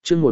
chương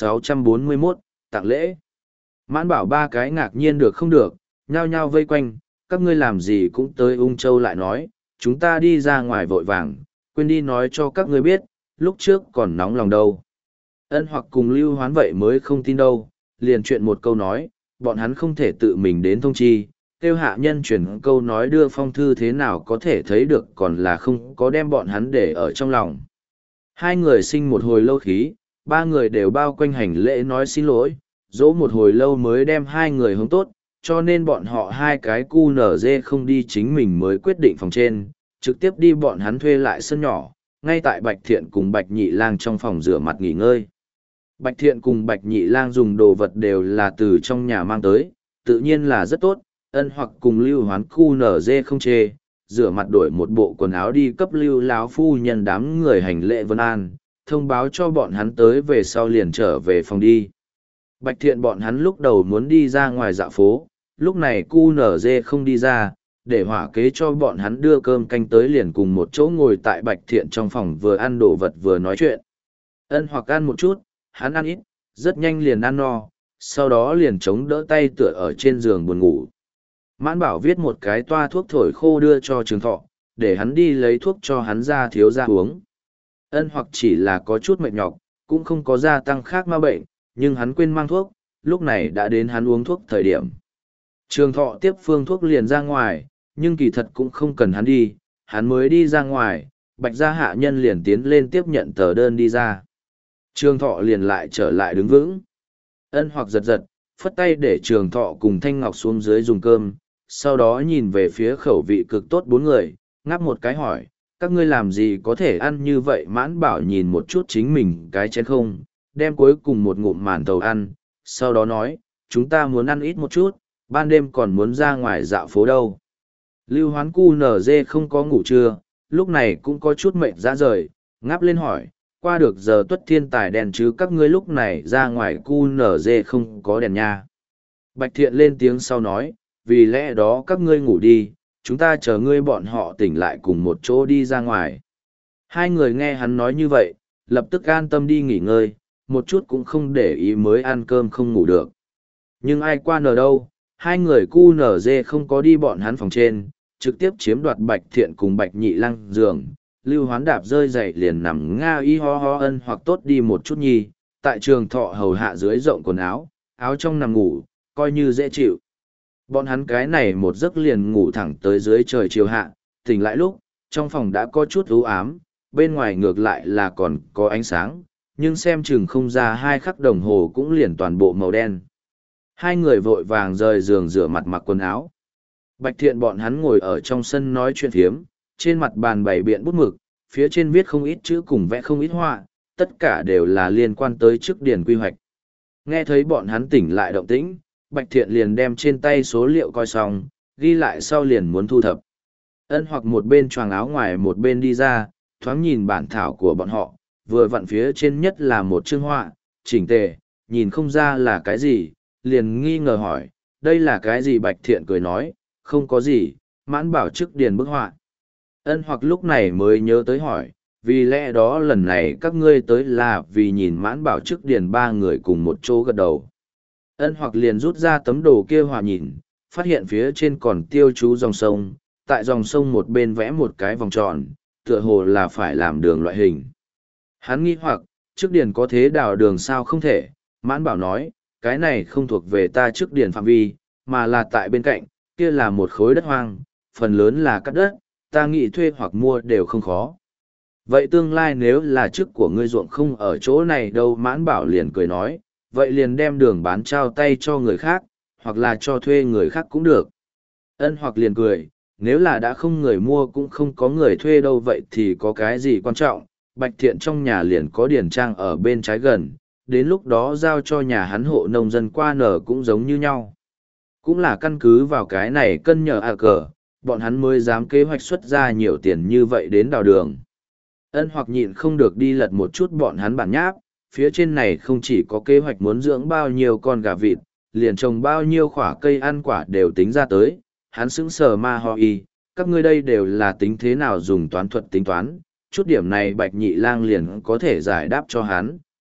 1641, tặng lễ. Mãn bảo ba cái ngạc nhiên được không được, nhao nhao vây quanh, các ngươi làm gì cũng tới Ung Châu lại nói, chúng ta đi ra ngoài vội vàng, quên đi nói cho các ngươi biết, lúc trước còn nóng lòng đâu. Ân Hoặc cùng Lưu Hoán vậy mới không tin đâu, liền chuyện một câu nói, bọn hắn không thể tự mình đến thông chi, kêu hạ nhân chuyển câu nói đưa phong thư thế nào có thể thấy được còn là không có đem bọn hắn để ở trong lòng. Hai người sinh một hồi lâu khí, ba người đều bao quanh hành lễ nói xin lỗi, dỗ một hồi lâu mới đem hai người hướng tốt, cho nên bọn họ hai cái cu nở dê không đi chính mình mới quyết định phòng trên, trực tiếp đi bọn hắn thuê lại sân nhỏ, ngay tại Bạch Thiện cùng Bạch Nhị Lang trong phòng rửa mặt nghỉ ngơi. Bạch Thiện cùng Bạch Nhị Lang dùng đồ vật đều là từ trong nhà mang tới, tự nhiên là rất tốt, Ân Hoặc cùng Lưu Hoán cu nở dê không chê, rửa mặt đổi một bộ quần áo đi cấp Lưu lão phu nhân đám người hành lễ vân an, thông báo cho bọn hắn tới về sau liền trở về phòng đi. Bạch Thiện bọn hắn lúc đầu muốn đi ra ngoài dạo phố, lúc này cu nở dê không đi ra, để hỏa kế cho bọn hắn đưa cơm canh tới liền cùng một chỗ ngồi tại Bạch Thiện trong phòng vừa ăn đồ vật vừa nói chuyện. Ân Hoặc ăn một chút, hắn ăn ít, rất nhanh liền ăn no, sau đó liền chống đỡ tay tựa ở trên giường buồn ngủ. Mãn Bảo viết một cái toa thuốc thổi khô đưa cho Trường Thọ, để hắn đi lấy thuốc cho hắn ra thiếu ra uống. Ân Hoặc chỉ là có chút mệt nhọc, cũng không có gia tăng khác ma bệnh, nhưng hắn quên mang thuốc, lúc này đã đến hắn uống thuốc thời điểm. Trường Thọ tiếp phương thuốc liền ra ngoài, nhưng kỳ thật cũng không cần hắn đi, hắn mới đi ra ngoài, Bạch gia hạ nhân liền tiến lên tiếp nhận tờ đơn đi ra. Trường Thọ liền lại trở lại đứng vững. Ân Hoặc giật giật, phất tay để Trường Thọ cùng Thanh Ngọc xuống dưới dùng cơm, sau đó nhìn về phía khẩu vị cực tốt bốn người, ngáp một cái hỏi, các ngươi làm gì có thể ăn như vậy? Mãn Bảo nhìn một chút chính mình cái chén không, đem cuối cùng một ngụm màn thầu ăn, sau đó nói, chúng ta muốn ăn ít một chút, ban đêm còn muốn ra ngoài dạo phố đâu. Lưu Hoán cu nở dê không có ngủ trưa, lúc này cũng có chút mệt ra rời, ngáp lên hỏi, qua được giờ tuất thiên tài đèn chứ các ngươi lúc này ra ngoài cu nở dê không có đèn nha. Bạch Thiện lên tiếng sau nói, vì lẽ đó các ngươi ngủ đi, chúng ta chờ ngươi bọn họ tỉnh lại cùng một chỗ đi ra ngoài. Hai người nghe hắn nói như vậy, lập tức an tâm đi nghỉ ngơi, một chút cũng không để ý mới ăn cơm không ngủ được. Nhưng ai qua nở đâu, hai người cu nở dê không có đi bọn hắn phòng trên, trực tiếp chiếm đoạt Bạch Thiện cùng Bạch Nhị Lang giường. Lưu Hoán đạp rơi dậy liền nằm nga y ho ho. Ân Hoặc tốt đi một chút nhi, tại Trường Thọ hầu hạ dưới rộng quần áo, áo trong nằm ngủ, coi như dễ chịu. Bọn hắn cái này một giấc liền ngủ thẳng tới dưới trời chiều hạ, tỉnh lại lúc, trong phòng đã có chút u ám, bên ngoài ngược lại là còn có ánh sáng, nhưng xem chừng không ra 2 khắc đồng hồ cũng liền toàn bộ màu đen. Hai người vội vàng rời giường rửa mặt mặc quần áo. Bạch Thiện bọn hắn ngồi ở trong sân nói chuyện phiếm, trên mặt bàn bày biện bút mực, phía trên viết không ít chữ cùng vẽ không ít họa, tất cả đều là liên quan tới chức điển quy hoạch. Nghe thấy bọn hắn tỉnh lại động tĩnh, Bạch Thiện liền đem trên tay số liệu coi xong, ghi lại sau liền muốn thu thập. Ân Hoặc một bên choàng áo ngoài một bên đi ra, thoáng nhìn bản thảo của bọn họ, vừa vặn phía trên nhất là một chương họa, chỉnh tề, nhìn không ra là cái gì, liền nghi ngờ hỏi, đây là cái gì? Bạch Thiện cười nói, không có gì, Mãn Bảo chức điền bức họa. Ân Hoặc lúc này mới nhớ tới hỏi, vì lẽ đó lần này các ngươi tới là vì nhìn Mãn Bảo chức điền ba người cùng một chỗ gật đầu. Ân Hoặc liền rút ra tấm đồ kia họa nhìn, phát hiện phía trên còn tiêu chú dòng sông, tại dòng sông một bên vẽ một cái vòng tròn, tựa hồ là phải làm đường loại hình. Hắn nghi hoặc, trước điền có thế đào đường sao không thể? Mãn Bảo nói, cái này không thuộc về ta trước điền phạm vi, mà là tại bên cạnh, kia là một khối đất hoang, phần lớn là cắt đất, ta nghĩ thuê hoặc mua đều không khó. Vậy tương lai nếu là chức của ngươi ruộng không ở chỗ này đâu? Mãn Bảo liền cười nói, vậy liền đem đường bán trao tay cho người khác, hoặc là cho thuê người khác cũng được. Ân Hoặc liền cười, nếu là đã không người mua cũng không có người thuê đâu vậy thì có cái gì quan trọng, Bạch Thiện trong nhà liền có điển trang ở bên trái gần, đến lúc đó giao cho nhà hắn hộ nông dân qua nở cũng giống như nhau. Cũng là căn cứ vào cái này cân nhờ cờ, bọn hắn mới dám kế hoạch xuất ra nhiều tiền như vậy đến đào đường. Ân Hoặc nhịn không được đi lật một chút bọn hắn bản nháp, phía trên này không chỉ có kế hoạch muốn dưỡng bao nhiêu con gà vịt, liền trồng bao nhiêu khoả cây ăn quả đều tính ra tới, hắn sững sờ ma ho y, các ngươi đây đều là tính thế nào dùng toán thuật tính toán, chút điểm này Bạch Nhị Lang liền có thể giải đáp cho hắn,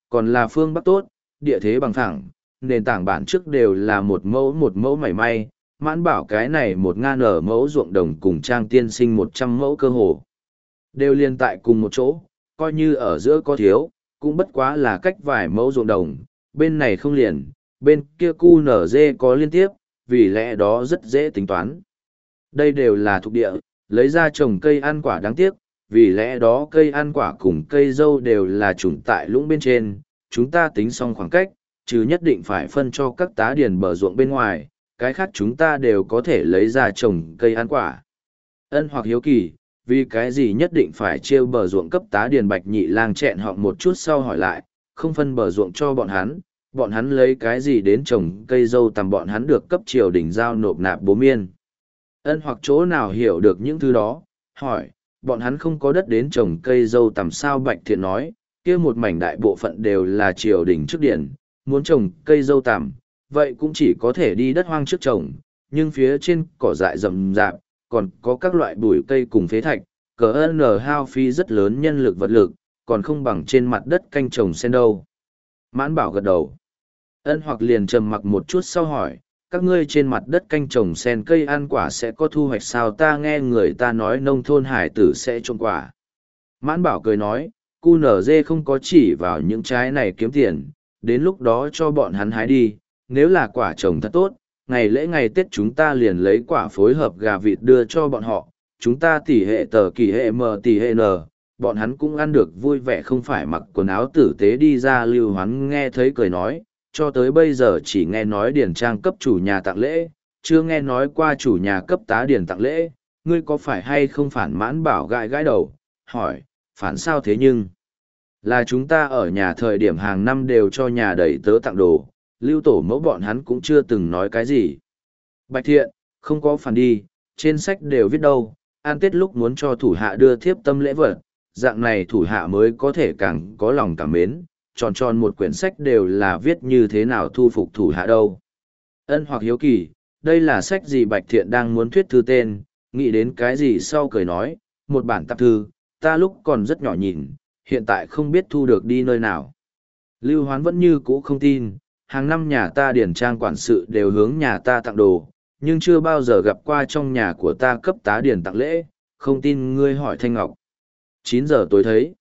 còn là phương Bắc tốt, địa thế bằng phẳng, nền tảng bản trước đều là một mẫu mảy may, Mãn Bảo cái này 1.000 mẫu ruộng đồng cùng Trang tiên sinh 100 mẫu cơ hồ. Đều liên tại cùng một chỗ, coi như ở giữa có thiếu, cũng bất quá là cách vài mẫu ruộng đồng, bên này không liền, bên kia cu nở dê có liên tiếp, vì lẽ đó rất dễ tính toán. Đây đều là thuộc địa, lấy ra trồng cây ăn quả đáng tiếc, vì lẽ đó cây ăn quả cùng cây dâu đều là chủng tại lũng bên trên, chúng ta tính xong khoảng cách, chứ nhất định phải phân cho các tá điền bờ ruộng bên ngoài, cái khác chúng ta đều có thể lấy ra trồng cây ăn quả. Ân Hoặc hiếu kỳ, vì cái gì nhất định phải chia bờ ruộng cấp tá điền Bạch Nhị Lang chẹn họng một chút sau hỏi lại, không phân bờ ruộng cho bọn hắn lấy cái gì đến trồng cây dâu tầm bọn hắn được cấp triều đình giao nộp nạp bố miên. Ân Hoặc chỗ nào hiểu được những thứ đó, hỏi, bọn hắn không có đất đến trồng cây dâu tầm sao? Bạch Thiện nói, kia một mảnh đại bộ phận đều là triều đình trước điển, muốn trồng cây dâu tầm, vậy cũng chỉ có thể đi đất hoang trước trồng, nhưng phía trên cỏ dại rậm rạp, còn có các loại bụi cây cùng phế thạch, cỡ hao phí rất lớn nhân lực vật lực, còn không bằng trên mặt đất canh trồng sen đâu. Mãn Bảo gật đầu. Ân Hoặc liền trầm mặc một chút sau hỏi, các ngươi trên mặt đất canh trồng sen cây ăn quả sẽ có thu hoạch sao? Ta nghe người ta nói nông thôn hải tử sẽ trồng quả. Mãn Bảo cười nói, QNZ không có chỉ vào những trái này kiếm tiền, đến lúc đó cho bọn hắn hái đi, nếu là quả trồng thật tốt, ngày lễ ngày Tết chúng ta liền lấy quả phối hợp gà vịt đưa cho bọn họ, chúng ta tỷ hệ tờ kỳ hệ m tỷ hệ n, bọn hắn cũng ăn được vui vẻ, không phải mặc quần áo tử tế đi ra. Lưu Hoán nghe thấy cười nói, cho tới bây giờ chỉ nghe nói điển trang cấp chủ nhà tặng lễ, chưa nghe nói qua chủ nhà cấp tá điển tặng lễ, ngươi có phải hay không phản? Mãn Bảo gãi gãi đầu, hỏi, phản sao thế? Nhưng là chúng ta ở nhà thời điểm hàng năm đều cho nhà đầy tớ tặng đồ, Lưu tổ mẫu bọn hắn cũng chưa từng nói cái gì. Bạch Thiện, không có phản đi, trên sách đều viết đâu, ăn Tết lúc muốn cho thủ hạ đưa thiếp tâm lễ vật, dạng này thủ hạ mới có thể càng có lòng cảm mến, tròn tròn một quyển sách đều là viết như thế nào thu phục thủ hạ đâu. Ân Hoặc hiếu kỳ, đây là sách gì? Bạch Thiện đang muốn thuyết thư tên, nghĩ đến cái gì sau cười nói, một bản tạp thư, ta lúc còn rất nhỏ nhìn, hiện tại không biết thu được đi nơi nào. Lưu Hoán vẫn như cũ không tin, hàng năm nhà ta điển trang quản sự đều hướng nhà ta tặng đồ, nhưng chưa bao giờ gặp qua trong nhà của ta cấp tá điển tặng lễ, không tin ngươi hỏi Thanh Ngọc. 9 giờ tối thấy.